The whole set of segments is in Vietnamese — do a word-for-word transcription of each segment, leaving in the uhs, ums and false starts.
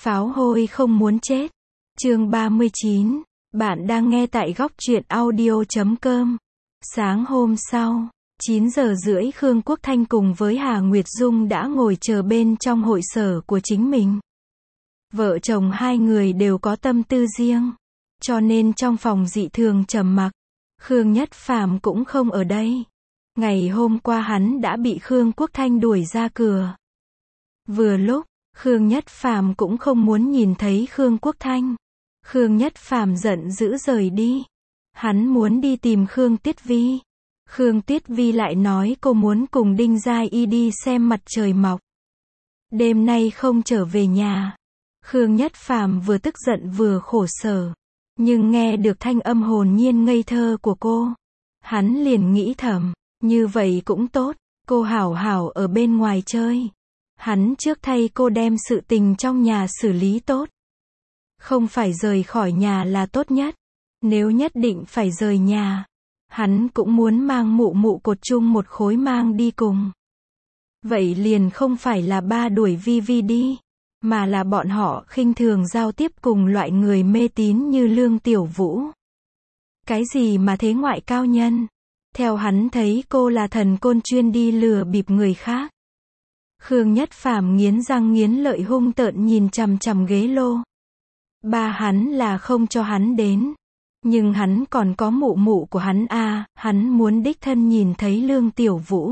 Pháo hôi không muốn chết. Chương ba mươi chín. Bạn đang nghe tại góc truyện audio chấm com. Sáng hôm sau, chín giờ rưỡi Khương Quốc Thanh cùng với Hà Nguyệt Dung đã ngồi chờ bên trong hội sở của chính mình. Vợ chồng hai người đều có tâm tư riêng, cho nên trong phòng dị thường trầm mặc. Khương Nhất Phàm cũng không ở đây. Ngày hôm qua hắn đã bị Khương Quốc Thanh đuổi ra cửa. Vừa lúc, Khương Nhất Phàm cũng không muốn nhìn thấy Khương Quốc Thanh. Khương Nhất Phàm giận dữ rời đi. Hắn muốn đi tìm Khương Tiết Vi. Khương Tiết Vi lại nói cô muốn cùng Đinh Giai Y đi xem mặt trời mọc. Đêm nay không trở về nhà. Khương Nhất Phàm vừa tức giận vừa khổ sở. Nhưng nghe được thanh âm hồn nhiên ngây thơ của cô, hắn liền nghĩ thầm, như vậy cũng tốt, cô hảo hảo ở bên ngoài chơi. Hắn trước thay cô đem sự tình trong nhà xử lý tốt. Không phải rời khỏi nhà là tốt nhất. Nếu nhất định phải rời nhà, hắn cũng muốn mang mụ mụ cột chung một khối mang đi cùng. Vậy liền không phải là ba đuổi Vi Vi đi, mà là bọn họ khinh thường giao tiếp cùng loại người mê tín như Lương Tiểu Vũ. Cái gì mà thế ngoại cao nhân? Theo hắn thấy cô là thần côn chuyên đi lừa bịp người khác. Khương Nhất Phàm nghiến răng nghiến lợi hung tợn nhìn chằm chằm ghế lô. Ba hắn là không cho hắn đến. Nhưng hắn còn có mụ mụ của hắn a, hắn muốn đích thân nhìn thấy Lương Tiểu Vũ.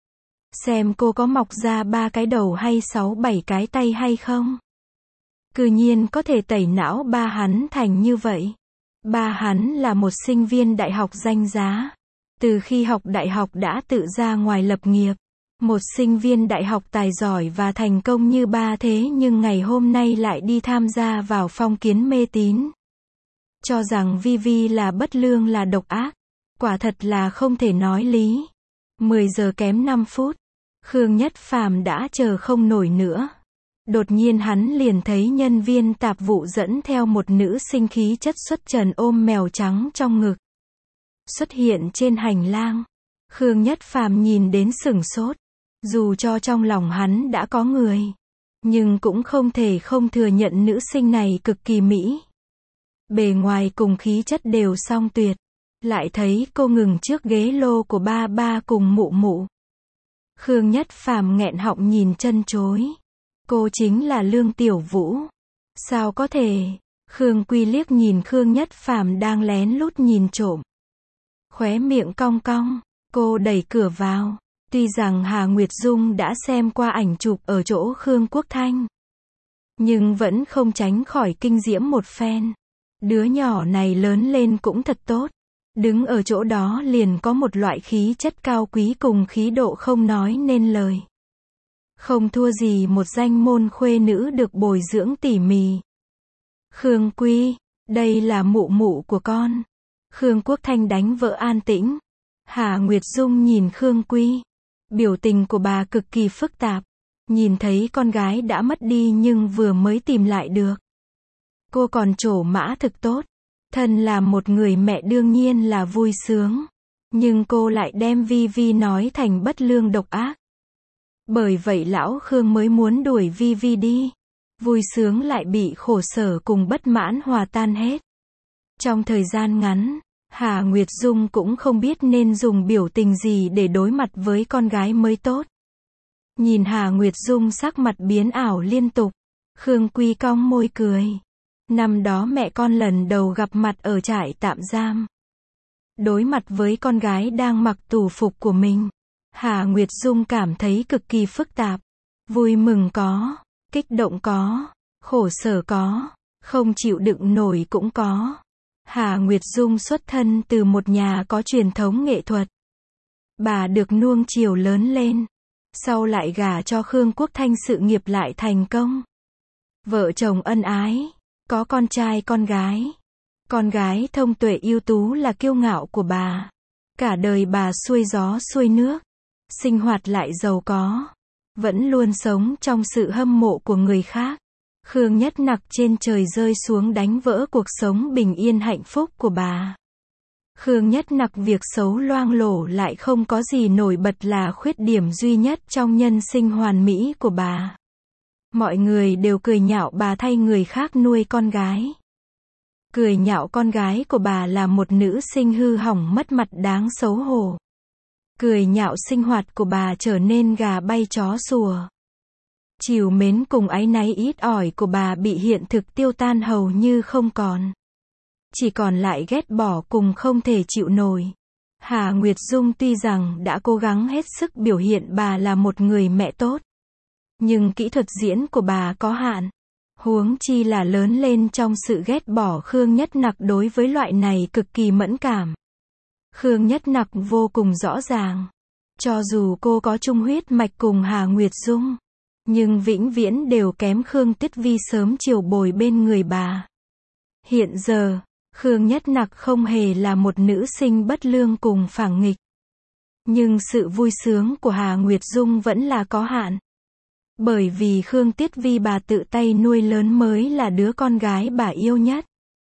Xem cô có mọc ra ba cái đầu hay sáu bảy cái tay hay không. Cư nhiên có thể tẩy não ba hắn thành như vậy. Ba hắn là một sinh viên đại học danh giá. Từ khi học đại học đã tự ra ngoài lập nghiệp. Một sinh viên đại học tài giỏi và thành công như ba thế nhưng ngày hôm nay lại đi tham gia vào phong kiến mê tín. Cho rằng Vi Vi là bất lương là độc ác. Quả thật là không thể nói lý. mười giờ kém năm phút. Khương Nhất Phàm đã chờ không nổi nữa. Đột nhiên hắn liền thấy nhân viên tạp vụ dẫn theo một nữ sinh khí chất xuất trần ôm mèo trắng trong ngực. Xuất hiện trên hành lang. Khương Nhất Phàm nhìn đến sửng sốt. Dù cho trong lòng hắn đã có người, nhưng cũng không thể không thừa nhận nữ sinh này cực kỳ mỹ. Bề ngoài cùng khí chất đều song tuyệt. Lại thấy cô ngừng trước ghế lô của ba ba cùng mụ mụ. Khương Nhất Phàm nghẹn họng nhìn chân chối. Cô chính là Lương Tiểu Vũ. Sao có thể? Khương Quy liếc nhìn Khương Nhất Phàm đang lén lút nhìn trộm. Khóe miệng cong cong, cô đẩy cửa vào. Tuy rằng Hà Nguyệt Dung đã xem qua ảnh chụp ở chỗ Khương Quốc Thanh, nhưng vẫn không tránh khỏi kinh diễm một phen. Đứa nhỏ này lớn lên cũng thật tốt. Đứng ở chỗ đó liền có một loại khí chất cao quý cùng khí độ không nói nên lời. Không thua gì một danh môn khuê nữ được bồi dưỡng tỉ mỉ. Khương Quy, đây là mụ mụ của con. Khương Quốc Thanh đánh vợ an tĩnh. Hà Nguyệt Dung nhìn Khương Quy. Biểu tình của bà cực kỳ phức tạp. Nhìn thấy con gái đã mất đi nhưng vừa mới tìm lại được. Cô còn trổ mã thực tốt. Thân là một người mẹ đương nhiên là vui sướng. Nhưng cô lại đem Vi Vi nói thành bất lương độc ác. Bởi vậy lão Khương mới muốn đuổi Vi Vi đi. Vui sướng lại bị khổ sở cùng bất mãn hòa tan hết. Trong thời gian ngắn, Hà Nguyệt Dung cũng không biết nên dùng biểu tình gì để đối mặt với con gái mới tốt. Nhìn Hà Nguyệt Dung sắc mặt biến ảo liên tục, Khương Quy cong môi cười. Năm đó mẹ con lần đầu gặp mặt ở trại tạm giam. Đối mặt với con gái đang mặc tù phục của mình, Hà Nguyệt Dung cảm thấy cực kỳ phức tạp. Vui mừng có, kích động có, khổ sở có, không chịu đựng nổi cũng có. Hà Nguyệt Dung xuất thân từ một nhà có truyền thống nghệ thuật. Bà được nuông chiều lớn lên. Sau lại gả cho Khương Quốc Thanh sự nghiệp lại thành công. Vợ chồng ân ái. Có con trai con gái. Con gái thông tuệ ưu tú là kiêu ngạo của bà. Cả đời bà xuôi gió xuôi nước. Sinh hoạt lại giàu có. Vẫn luôn sống trong sự hâm mộ của người khác. Khương Nhất Nặc trên trời rơi xuống đánh vỡ cuộc sống bình yên hạnh phúc của bà. Khương Nhất Nặc việc xấu loang lổ lại không có gì nổi bật là khuyết điểm duy nhất trong nhân sinh hoàn mỹ của bà. Mọi người đều cười nhạo bà thay người khác nuôi con gái. Cười nhạo con gái của bà là một nữ sinh hư hỏng mất mặt đáng xấu hổ. Cười nhạo sinh hoạt của bà trở nên gà bay chó sủa. Trìu mến cùng áy náy ít ỏi của bà bị hiện thực tiêu tan hầu như không còn. Chỉ còn lại ghét bỏ cùng không thể chịu nổi. Hà Nguyệt Dung tuy rằng đã cố gắng hết sức biểu hiện bà là một người mẹ tốt, nhưng kỹ thuật diễn của bà có hạn. Huống chi là lớn lên trong sự ghét bỏ Khương Nhất Nặc đối với loại này cực kỳ mẫn cảm. Khương Nhất Nặc vô cùng rõ ràng. Cho dù cô có chung huyết mạch cùng Hà Nguyệt Dung, nhưng vĩnh viễn đều kém Khương Tuyết Vi sớm chiều bồi bên người bà. Hiện giờ, Khương Nhất Nặc không hề là một nữ sinh bất lương cùng phản nghịch. Nhưng sự vui sướng của Hà Nguyệt Dung vẫn là có hạn. Bởi vì Khương Tuyết Vi bà tự tay nuôi lớn mới là đứa con gái bà yêu nhất.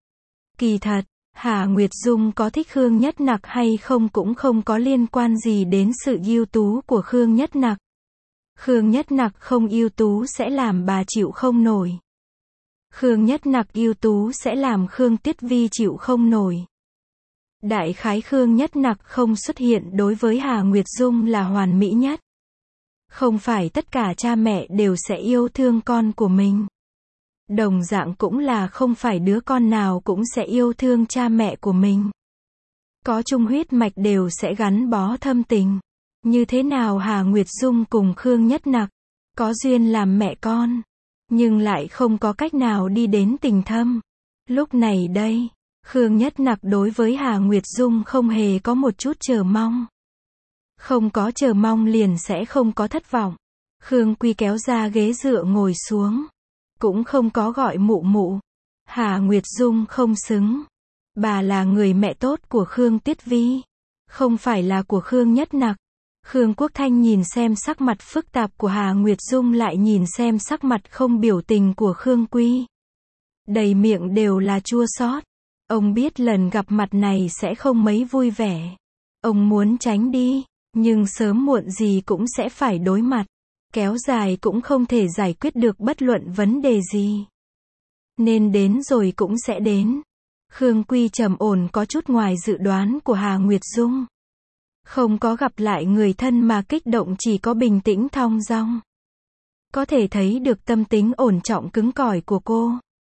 Kỳ thật, Hà Nguyệt Dung có thích Khương Nhất Nặc hay không cũng không có liên quan gì đến sự ưu tú của Khương Nhất Nặc. Khương Nhất Nặc không ưu tú sẽ làm bà chịu không nổi. Khương Nhất Nặc ưu tú sẽ làm Khương Tuyết Vi chịu không nổi. Đại khái Khương Nhất Nặc không xuất hiện đối với Hà Nguyệt Dung là hoàn mỹ nhất. Không phải tất cả cha mẹ đều sẽ yêu thương con của mình. Đồng dạng cũng là không phải đứa con nào cũng sẽ yêu thương cha mẹ của mình. Có chung huyết mạch đều sẽ gắn bó thâm tình. Như thế nào Hà Nguyệt Dung cùng Khương Nhất Nặc có duyên làm mẹ con, nhưng lại không có cách nào đi đến tình thâm. Lúc này đây, Khương Nhất Nặc đối với Hà Nguyệt Dung không hề có một chút chờ mong. Không có chờ mong liền sẽ không có thất vọng. Khương Quy kéo ra ghế dựa ngồi xuống. Cũng không có gọi mụ mụ. Hà Nguyệt Dung không xứng. Bà là người mẹ tốt của Khương Tuyết Vi, không phải là của Khương Nhất Nặc. Khương Quốc Thanh nhìn xem sắc mặt phức tạp của Hà Nguyệt Dung lại nhìn xem sắc mặt không biểu tình của Khương Quy. Đầy miệng đều là chua xót. Ông biết lần gặp mặt này sẽ không mấy vui vẻ. Ông muốn tránh đi, nhưng sớm muộn gì cũng sẽ phải đối mặt. Kéo dài cũng không thể giải quyết được bất luận vấn đề gì. Nên đến rồi cũng sẽ đến. Khương Quy trầm ổn có chút ngoài dự đoán của Hà Nguyệt Dung. Không có gặp lại người thân mà kích động, chỉ có bình tĩnh thong dong. Có thể thấy được tâm tính ổn trọng cứng cỏi của cô.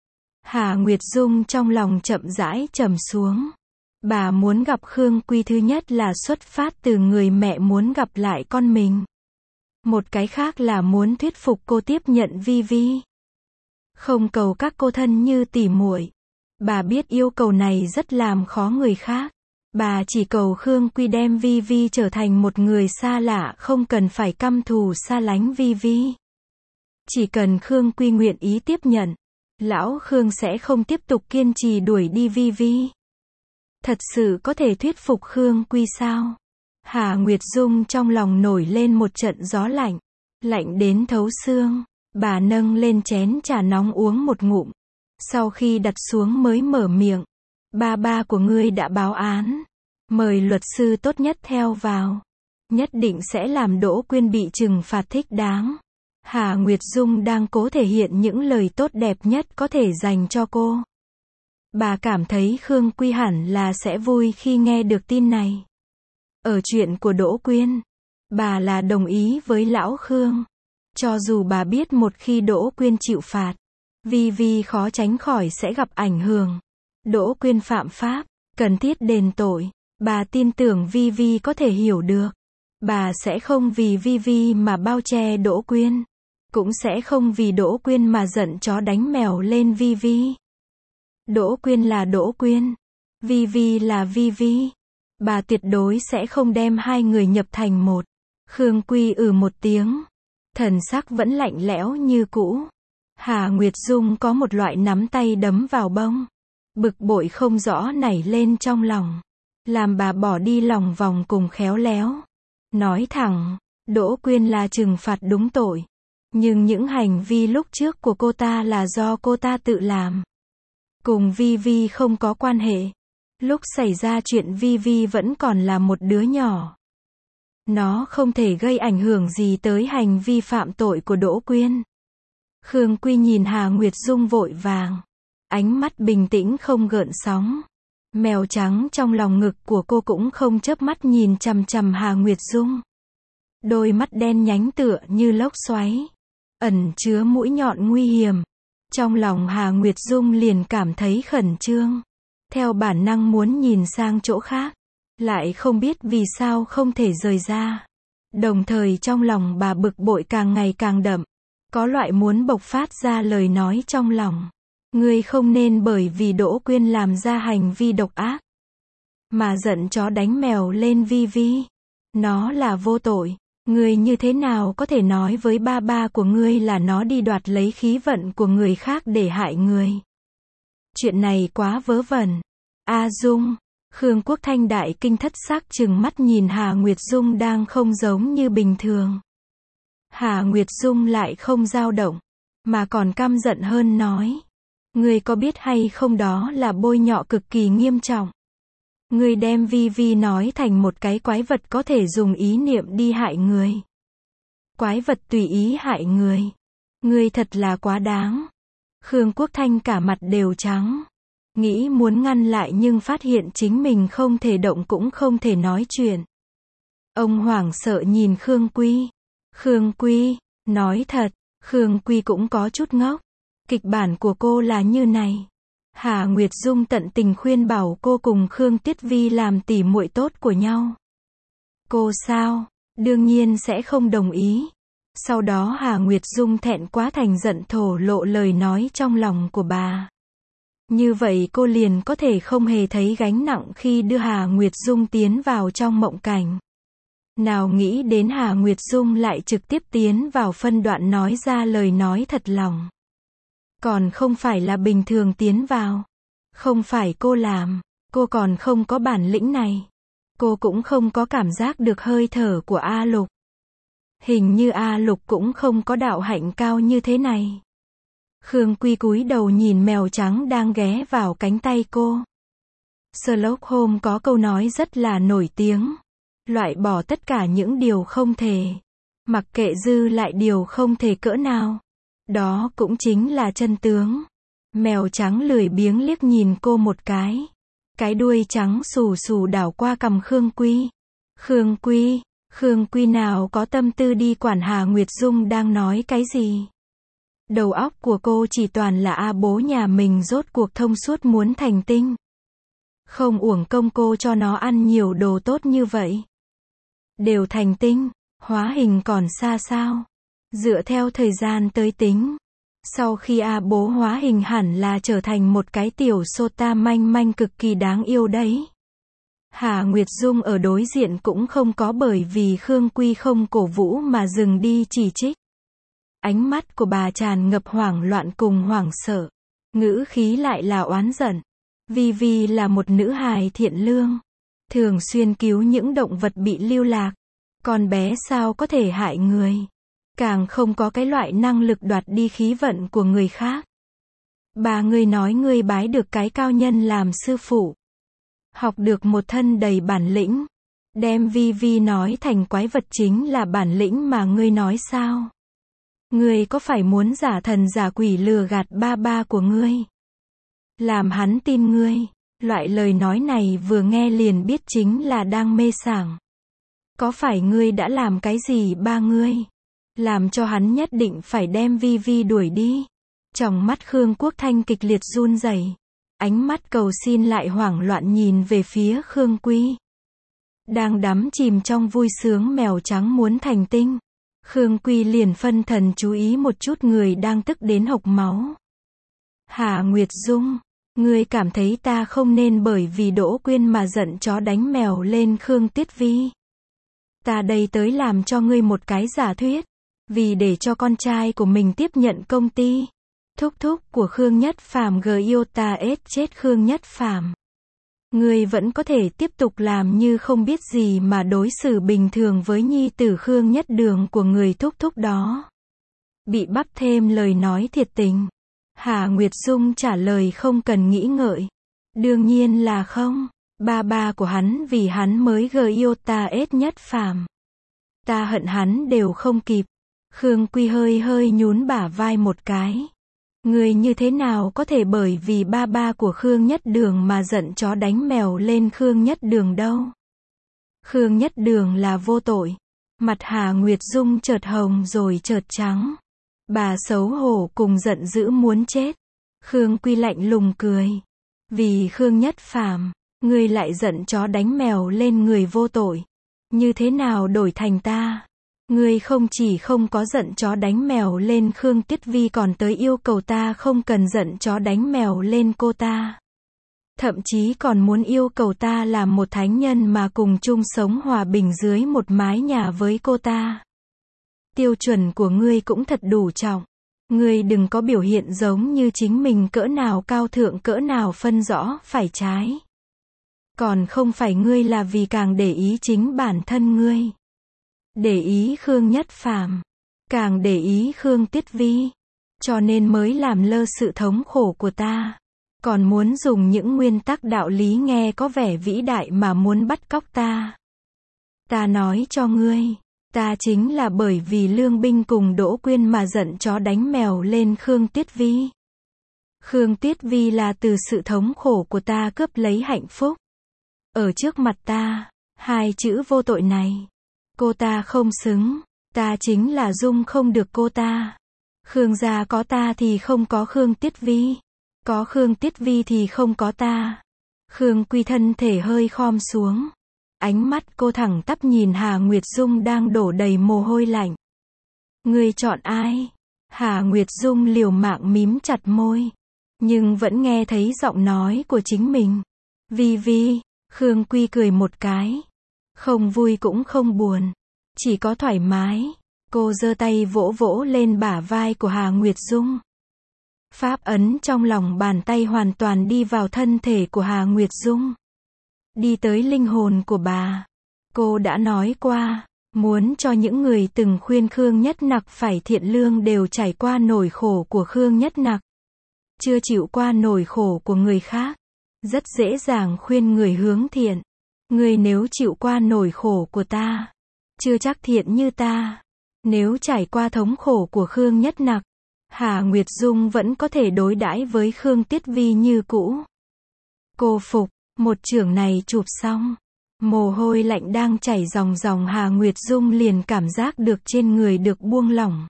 Hà Nguyệt Dung trong lòng chậm rãi trầm xuống. Bà muốn gặp Khương Quy thứ nhất là xuất phát từ người mẹ muốn gặp lại con mình. Một cái khác là muốn thuyết phục cô tiếp nhận Vi Vi. Không cầu các cô thân như tỉ muội. Bà biết yêu cầu này rất làm khó người khác. Bà chỉ cầu Khương Quy đem Vi Vi trở thành một người xa lạ, không cần phải căm thù xa lánh Vi Vi. Chỉ cần Khương Quy nguyện ý tiếp nhận, lão Khương sẽ không tiếp tục kiên trì đuổi đi Vi Vi. Thật sự có thể thuyết phục Khương Quy sao? Hà Nguyệt Dung trong lòng nổi lên một trận gió lạnh. Lạnh đến thấu xương. Bà nâng lên chén trà nóng uống một ngụm. Sau khi đặt xuống mới mở miệng. Ba ba của ngươi đã báo án. Mời luật sư tốt nhất theo vào. Nhất định sẽ làm Đỗ Quyên bị trừng phạt thích đáng. Hà Nguyệt Dung đang cố thể hiện những lời tốt đẹp nhất có thể dành cho cô. Bà cảm thấy Khương Quy hẳn là sẽ vui khi nghe được tin này. Ở chuyện của Đỗ Quyên, bà là đồng ý với lão Khương. Cho dù bà biết một khi Đỗ Quyên chịu phạt, Vi Vi khó tránh khỏi sẽ gặp ảnh hưởng. Đỗ Quyên phạm pháp, cần thiết đền tội. Bà tin tưởng Vi Vi có thể hiểu được. Bà sẽ không vì Vi Vi mà bao che Đỗ Quyên. Cũng sẽ không vì Đỗ Quyên mà giận chó đánh mèo lên Vi Vi. Đỗ Quyên là Đỗ Quyên. Vi Vi là Vi Vi. Bà tuyệt đối sẽ không đem hai người nhập thành một. Khương Quy ừ một tiếng. Thần sắc vẫn lạnh lẽo như cũ. Hà Nguyệt Dung có một loại nắm tay đấm vào bông. Bực bội không rõ nảy lên trong lòng. Làm bà bỏ đi lòng vòng cùng khéo léo. Nói thẳng, Đỗ Quyên là trừng phạt đúng tội. Nhưng những hành vi lúc trước của cô ta là do cô ta tự làm. Cùng Vi Vi không có quan hệ. Lúc xảy ra chuyện Vi Vi vẫn còn là một đứa nhỏ. Nó không thể gây ảnh hưởng gì tới hành vi phạm tội của Đỗ Quyên. Khương Quy nhìn Hà Nguyệt Dung vội vàng. Ánh mắt bình tĩnh không gợn sóng. Mèo trắng trong lòng ngực của cô cũng không chớp mắt nhìn chằm chằm Hà Nguyệt Dung. Đôi mắt đen nhánh tựa như lốc xoáy, ẩn chứa mũi nhọn nguy hiểm. Trong lòng Hà Nguyệt Dung liền cảm thấy khẩn trương. Theo bản năng muốn nhìn sang chỗ khác. Lại không biết vì sao không thể rời ra. Đồng thời trong lòng bà bực bội càng ngày càng đậm. Có loại muốn bộc phát ra lời nói trong lòng. Ngươi không nên bởi vì Đỗ Quyên làm ra hành vi độc ác mà giận chó đánh mèo lên Vi Vi. Nó là vô tội. Ngươi như thế nào có thể nói với ba ba của ngươi là nó đi đoạt lấy khí vận của người khác để hại người? Chuyện này quá vớ vẩn. A Dung. Khương Quốc Thanh đại kinh thất sắc trừng mắt nhìn Hà Nguyệt Dung đang không giống như bình thường. Hà Nguyệt Dung lại không dao động, mà còn căm giận hơn nói. Ngươi có biết hay không đó là bôi nhọ cực kỳ nghiêm trọng. Ngươi đem Vi Vi nói thành một cái quái vật có thể dùng ý niệm đi hại người. Quái vật tùy ý hại người. Ngươi thật là quá đáng. Khương Quốc Thanh cả mặt đều trắng. Nghĩ muốn ngăn lại nhưng phát hiện chính mình không thể động cũng không thể nói chuyện. Ông hoảng sợ nhìn Khương Quy. Khương Quy, nói thật, Khương Quy cũng có chút ngốc. Kịch bản của cô là như này. Hà Nguyệt Dung tận tình khuyên bảo cô cùng Khương Tiết Vi làm tỉ muội tốt của nhau. Cô sao? Đương nhiên sẽ không đồng ý. Sau đó Hà Nguyệt Dung thẹn quá thành giận thổ lộ lời nói trong lòng của bà. Như vậy cô liền có thể không hề thấy gánh nặng khi đưa Hà Nguyệt Dung tiến vào trong mộng cảnh. Nào nghĩ đến Hà Nguyệt Dung lại trực tiếp tiến vào phân đoạn nói ra lời nói thật lòng. Còn không phải là bình thường tiến vào. Không phải cô làm. Cô còn không có bản lĩnh này. Cô cũng không có cảm giác được hơi thở của A Lục. Hình như A Lục cũng không có đạo hạnh cao như thế này. Khương Quy cúi đầu nhìn mèo trắng đang ghé vào cánh tay cô. Sherlock Holmes có câu nói rất là nổi tiếng. Loại bỏ tất cả những điều không thể. Mặc kệ dư lại điều không thể cỡ nào. Đó cũng chính là chân tướng. Mèo trắng lười biếng liếc nhìn cô một cái. Cái đuôi trắng xù xù đảo qua cằm Khương Quy. Khương Quy, Khương Quy nào có tâm tư đi quản Hà Nguyệt Dung đang nói cái gì. Đầu óc của cô chỉ toàn là a bố nhà mình rốt cuộc thông suốt muốn thành tinh. Không uổng công cô cho nó ăn nhiều đồ tốt như vậy. Đều thành tinh, hóa hình còn xa sao. Dựa theo thời gian tới tính. Sau khi A bố hóa hình hẳn là trở thành một cái tiểu sota manh manh cực kỳ đáng yêu đấy. Hà Nguyệt Dung ở đối diện cũng không có bởi vì Khương Quy không cổ vũ mà dừng đi chỉ trích. Ánh mắt của bà tràn ngập hoảng loạn cùng hoảng sợ. Ngữ khí lại là oán giận. Vi Vi là một nữ hài thiện lương. Thường xuyên cứu những động vật bị lưu lạc. Con bé sao có thể hại người. Càng không có cái loại năng lực đoạt đi khí vận của người khác. Bà ngươi nói ngươi bái được cái cao nhân làm sư phụ. Học được một thân đầy bản lĩnh. Đem Vi Vi nói thành quái vật chính là bản lĩnh mà ngươi nói sao? Ngươi có phải muốn giả thần giả quỷ lừa gạt ba ba của ngươi? Làm hắn tin ngươi. Loại lời nói này vừa nghe liền biết chính là đang mê sảng. Có phải ngươi đã làm cái gì ba ngươi? Làm cho hắn nhất định phải đem Vi Vi đuổi đi. Trong mắt Khương Quốc Thanh kịch liệt run rẩy. Ánh mắt cầu xin lại hoảng loạn nhìn về phía Khương Quy. Đang đắm chìm trong vui sướng mèo trắng muốn thành tinh. Khương Quy liền phân thần chú ý một chút người đang tức đến hộc máu. Hà Nguyệt Dung, ngươi cảm thấy ta không nên bởi vì Đỗ Quyên mà giận chó đánh mèo lên Khương Tiết Vi. Ta đây tới làm cho ngươi một cái giả thuyết. Vì để cho con trai của mình tiếp nhận công ty. Thúc thúc của Khương Nhất Phàm Giota ết chết Khương Nhất Phàm. Ngươi vẫn có thể tiếp tục làm như không biết gì mà đối xử bình thường với nhi tử Khương Nhất Đường của người thúc thúc đó. Bị bắp thêm lời nói thiệt tình. Hà Nguyệt Dung trả lời không cần nghĩ ngợi. Đương nhiên là không. Ba ba của hắn vì hắn mới Giota ết Nhất Phàm. Ta hận hắn đều không kịp. Khương Quy hơi hơi nhún bả vai một cái. Ngươi như thế nào có thể bởi vì ba ba của Khương Nhất Đường mà giận chó đánh mèo lên Khương Nhất Đường đâu. Khương Nhất Đường là vô tội. Mặt Hà Nguyệt Dung chợt hồng rồi chợt trắng. Bà xấu hổ cùng giận dữ muốn chết. Khương Quy lạnh lùng cười. Vì Khương Nhất Phàm, ngươi lại giận chó đánh mèo lên người vô tội. Như thế nào đổi thành ta? Ngươi không chỉ không có giận chó đánh mèo lên Khương Tiết Vi còn tới yêu cầu ta không cần giận chó đánh mèo lên cô ta. Thậm chí còn muốn yêu cầu ta làm một thánh nhân mà cùng chung sống hòa bình dưới một mái nhà với cô ta. Tiêu chuẩn của ngươi cũng thật đủ trọng. Ngươi đừng có biểu hiện giống như chính mình cỡ nào cao thượng cỡ nào phân rõ phải trái. Còn không phải ngươi là vì càng để ý chính bản thân ngươi. Để ý Khương Nhất Phàm, càng để ý Khương Tiết Vi, cho nên mới làm lơ sự thống khổ của ta. Còn muốn dùng những nguyên tắc đạo lý nghe có vẻ vĩ đại mà muốn bắt cóc ta. Ta nói cho ngươi, ta chính là bởi vì Lương Binh cùng Đỗ Quyên mà giận chó đánh mèo lên Khương Tiết Vi. Khương Tiết Vi là từ sự thống khổ của ta cướp lấy hạnh phúc. Ở trước mặt ta, hai chữ vô tội này, cô ta không xứng, ta chính là dung không được cô ta. Khương gia có ta thì không có Khương Tiết Vi, có Khương Tiết Vi thì không có ta. Khương Quy thân thể hơi khom xuống, ánh mắt cô thẳng tắp nhìn Hà Nguyệt Dung đang đổ đầy mồ hôi lạnh. Ngươi chọn ai? Hà Nguyệt Dung liều mạng mím chặt môi, nhưng vẫn nghe thấy giọng nói của chính mình. Vi Vi. Khương Quy cười một cái. Không vui cũng không buồn, chỉ có thoải mái. Cô giơ tay vỗ vỗ lên bả vai của Hà Nguyệt Dung. Pháp ấn trong lòng bàn tay hoàn toàn đi vào thân thể của Hà Nguyệt Dung. Đi tới linh hồn của bà. Cô đã nói qua, muốn cho những người từng khuyên Khương Nhất Nặc phải thiện lương đều trải qua nỗi khổ của Khương Nhất Nặc. Chưa chịu qua nỗi khổ của người khác. Rất dễ dàng khuyên người hướng thiện. Người nếu chịu qua nỗi khổ của ta, chưa chắc thiện như ta. Nếu trải qua thống khổ của Khương Nhất Nặc, Hà Nguyệt Dung vẫn có thể đối đãi với Khương Tiết Vi như cũ. Cô phục, một chưởng này chụp xong, mồ hôi lạnh đang chảy ròng ròng Hà Nguyệt Dung liền cảm giác được trên người được buông lỏng.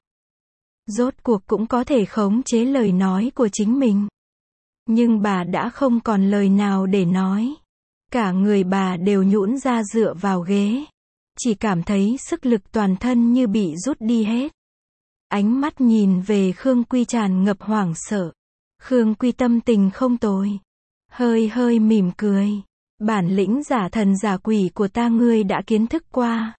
Rốt cuộc cũng có thể khống chế lời nói của chính mình. Nhưng bà đã không còn lời nào để nói. Cả người bà đều nhũn ra dựa vào ghế. Chỉ cảm thấy sức lực toàn thân như bị rút đi hết. Ánh mắt nhìn về Khương Quy tràn ngập hoảng sợ. Khương Quy tâm tình không tồi. Hơi hơi mỉm cười. Bản lĩnh giả thần giả quỷ của ta ngươi đã kiến thức qua.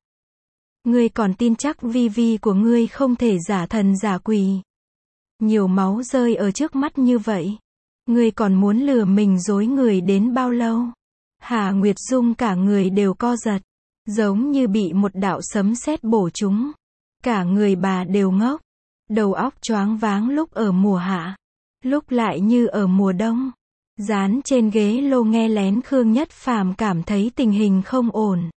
Ngươi còn tin chắc Vi Vi của ngươi không thể giả thần giả quỷ. Nhiều máu rơi ở trước mắt như vậy. Ngươi còn muốn lừa mình dối người đến bao lâu? Hà Nguyệt Dung cả người đều co giật, giống như bị một đạo sấm sét bổ trúng. Cả người bà đều ngốc, đầu óc choáng váng lúc ở mùa hạ, lúc lại như ở mùa đông. Dán trên ghế lô nghe lén Khương Nhất Phàm cảm thấy tình hình không ổn.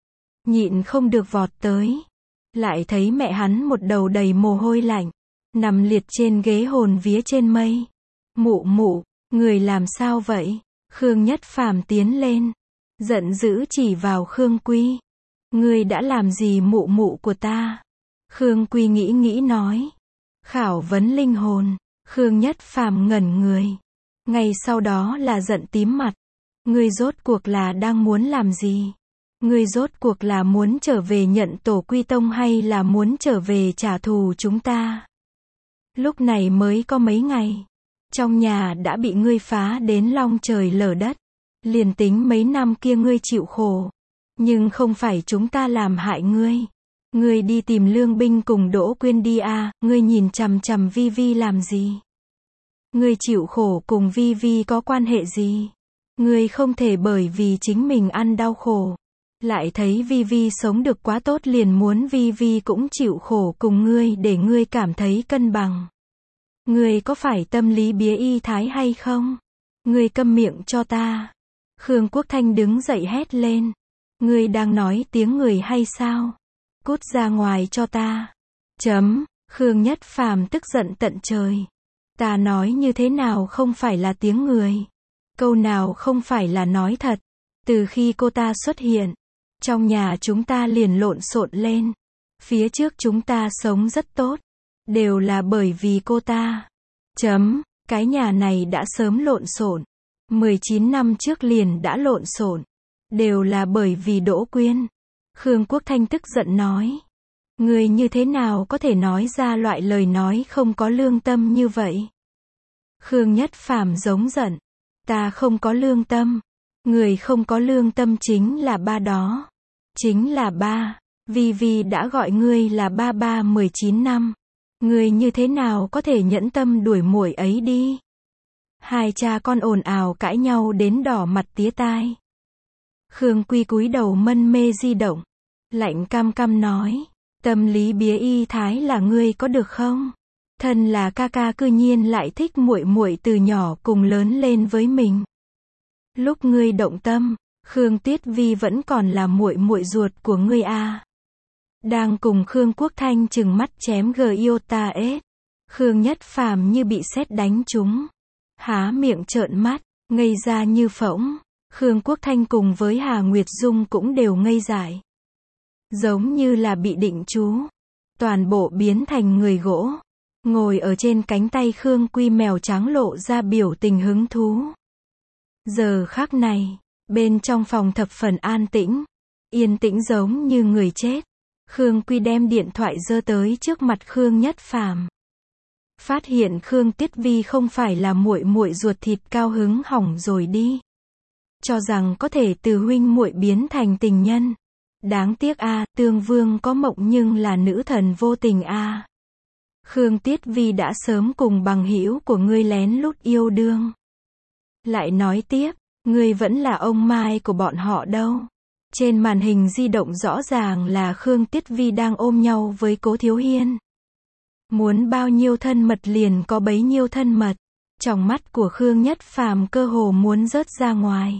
Nhịn không được vọt tới. Lại thấy mẹ hắn một đầu đầy mồ hôi lạnh, nằm liệt trên ghế hồn vía trên mây. Mụ mụ, người làm sao vậy? Khương Nhất Phàm tiến lên, giận dữ chỉ vào Khương Quy. Ngươi đã làm gì mụ mụ của ta? Khương Quy nghĩ nghĩ nói. Khảo vấn linh hồn. Khương Nhất Phàm ngẩn người. Ngay sau đó là giận tím mặt. Ngươi rốt cuộc là đang muốn làm gì? Ngươi rốt cuộc là muốn trở về nhận tổ quy tông hay là muốn trở về trả thù chúng ta? Lúc này mới có mấy ngày. Trong nhà đã bị ngươi phá đến long trời lở đất. Liền tính mấy năm kia ngươi chịu khổ. Nhưng không phải chúng ta làm hại ngươi. Ngươi đi tìm Lương Binh cùng Đỗ Quyên đi à, ngươi nhìn chằm chằm Vi Vi làm gì? Ngươi chịu khổ cùng Vi Vi có quan hệ gì? Ngươi không thể bởi vì chính mình ăn đau khổ. Lại thấy Vi Vi sống được quá tốt liền muốn Vi Vi cũng chịu khổ cùng ngươi để ngươi cảm thấy cân bằng. Ngươi có phải tâm lý bía y thái hay không? Ngươi câm miệng cho ta. Khương Quốc Thanh đứng dậy hét lên. Ngươi đang nói tiếng người hay sao? Cút ra ngoài cho ta. Chấm. Khương Nhất Phàm tức giận tận trời. Ta nói như thế nào không phải là tiếng người. Câu nào không phải là nói thật. Từ khi cô ta xuất hiện, trong nhà chúng ta liền lộn xộn lên. Phía trước chúng ta sống rất tốt. Đều là bởi vì cô ta. Chấm, cái nhà này đã sớm lộn xộn. mười chín năm trước liền đã lộn xộn. Đều là bởi vì Đỗ Quyên. Khương Quốc Thanh tức giận nói. Người như thế nào có thể nói ra loại lời nói không có lương tâm như vậy? Khương Nhất Phàm giống giận. Ta không có lương tâm. Người không có lương tâm chính là ba đó. Chính là ba. Vi Vi đã gọi ngươi là ba ba mười chín năm. Ngươi như thế nào có thể nhẫn tâm đuổi muội ấy đi? Hai cha con ồn ào cãi nhau đến đỏ mặt tía tai. Khương Quy cúi đầu mân mê di động. Lạnh cam cam nói. Tâm lý bía y thái là ngươi có được không? Thân là ca ca cư nhiên lại thích muội muội từ nhỏ cùng lớn lên với mình. Lúc ngươi động tâm, Khương Tuyết Vi vẫn còn là muội muội ruột của ngươi à? Đang cùng Khương Quốc Thanh chừng mắt chém giota ết. Khương Nhất Phàm như bị sét đánh trúng. Há miệng trợn mắt, ngây ra như phỗng. Khương Quốc Thanh cùng với Hà Nguyệt Dung cũng đều ngây dại. Giống như là bị định chú. Toàn bộ biến thành người gỗ. Ngồi ở trên cánh tay Khương Quy mèo trắng lộ ra biểu tình hứng thú. Giờ khắc này, bên trong phòng thập phần an tĩnh. Yên tĩnh giống như người chết. Khương Quy đem điện thoại giơ tới trước mặt Khương Nhất Phàm. Phát hiện Khương Tiết Vi không phải là muội muội ruột thịt, cao hứng hỏng rồi đi. Cho rằng có thể từ huynh muội biến thành tình nhân. Đáng tiếc a, à, Tương Vương có mộng nhưng là nữ thần vô tình a. À. Khương Tiết Vi đã sớm cùng bằng hữu của ngươi lén lút yêu đương. Lại nói tiếp, ngươi vẫn là ông Mai của bọn họ đâu. Trên màn hình di động rõ ràng là Khương Tiết Vi đang ôm nhau với Cố Thiếu Hiên. Muốn bao nhiêu thân mật liền có bấy nhiêu thân mật. Trong mắt của Khương Nhất Phàm cơ hồ muốn rớt ra ngoài.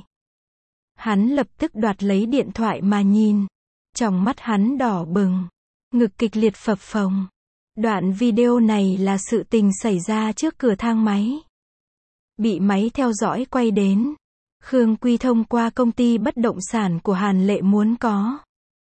Hắn lập tức đoạt lấy điện thoại mà nhìn. Trong mắt hắn đỏ bừng. Ngực kịch liệt phập phồng. Đoạn video này là sự tình xảy ra trước cửa thang máy. Bị máy theo dõi quay đến. Khương Quy thông qua công ty bất động sản của Hàn Lệ muốn có.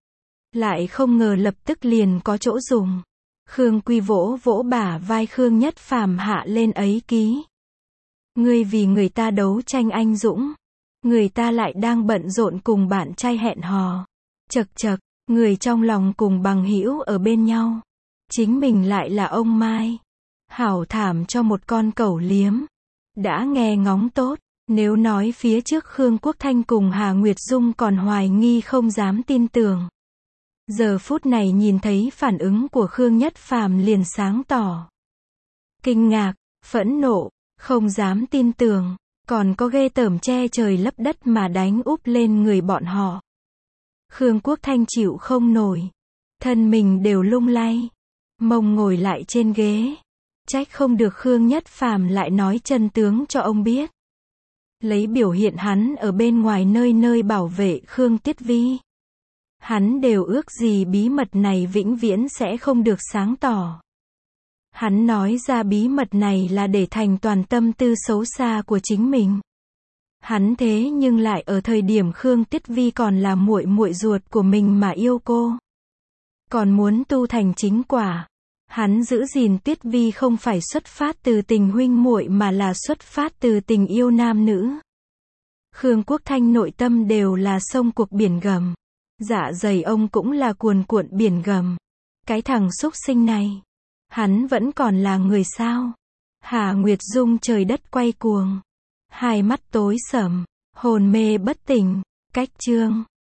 Lại không ngờ lập tức liền có chỗ dùng. Khương Quy vỗ vỗ bả vai Khương Nhất Phàm hạ lên ấy ký. Ngươi vì người ta đấu tranh anh dũng. Người ta lại đang bận rộn cùng bạn trai hẹn hò. Chật chật, người trong lòng cùng bằng hữu ở bên nhau. Chính mình lại là ông Mai. Hảo thảm cho một con cẩu liếm. Đã nghe ngóng tốt. Nếu nói phía trước Khương Quốc Thanh cùng Hà Nguyệt Dung còn hoài nghi không dám tin tưởng. Giờ phút này nhìn thấy phản ứng của Khương Nhất Phàm liền sáng tỏ. Kinh ngạc, phẫn nộ, không dám tin tưởng, còn có ghê tởm che trời lấp đất mà đánh úp lên người bọn họ. Khương Quốc Thanh chịu không nổi. Thân mình đều lung lay. Mông ngồi lại trên ghế. Trách không được Khương Nhất Phàm lại nói chân tướng cho ông biết. Lấy biểu hiện hắn ở bên ngoài nơi nơi bảo vệ Khương Tiết Vi. Hắn đều ước gì bí mật này vĩnh viễn sẽ không được sáng tỏ. Hắn nói ra bí mật này là để thành toàn tâm tư xấu xa của chính mình. Hắn thế nhưng lại ở thời điểm Khương Tiết Vi còn là muội muội ruột của mình mà yêu cô. Còn muốn tu thành chính quả. Hắn giữ gìn Tiết Vi không phải xuất phát từ tình huynh muội mà là xuất phát từ tình yêu nam nữ. Khương Quốc Thanh nội tâm đều là sông cuộc biển gầm. Dạ dày ông cũng là cuồn cuộn biển gầm. Cái thằng xúc sinh này. Hắn vẫn còn là người sao? Hà Nguyệt Dung trời đất quay cuồng. Hai mắt tối sầm. Hồn mê bất tỉnh. Cách chương.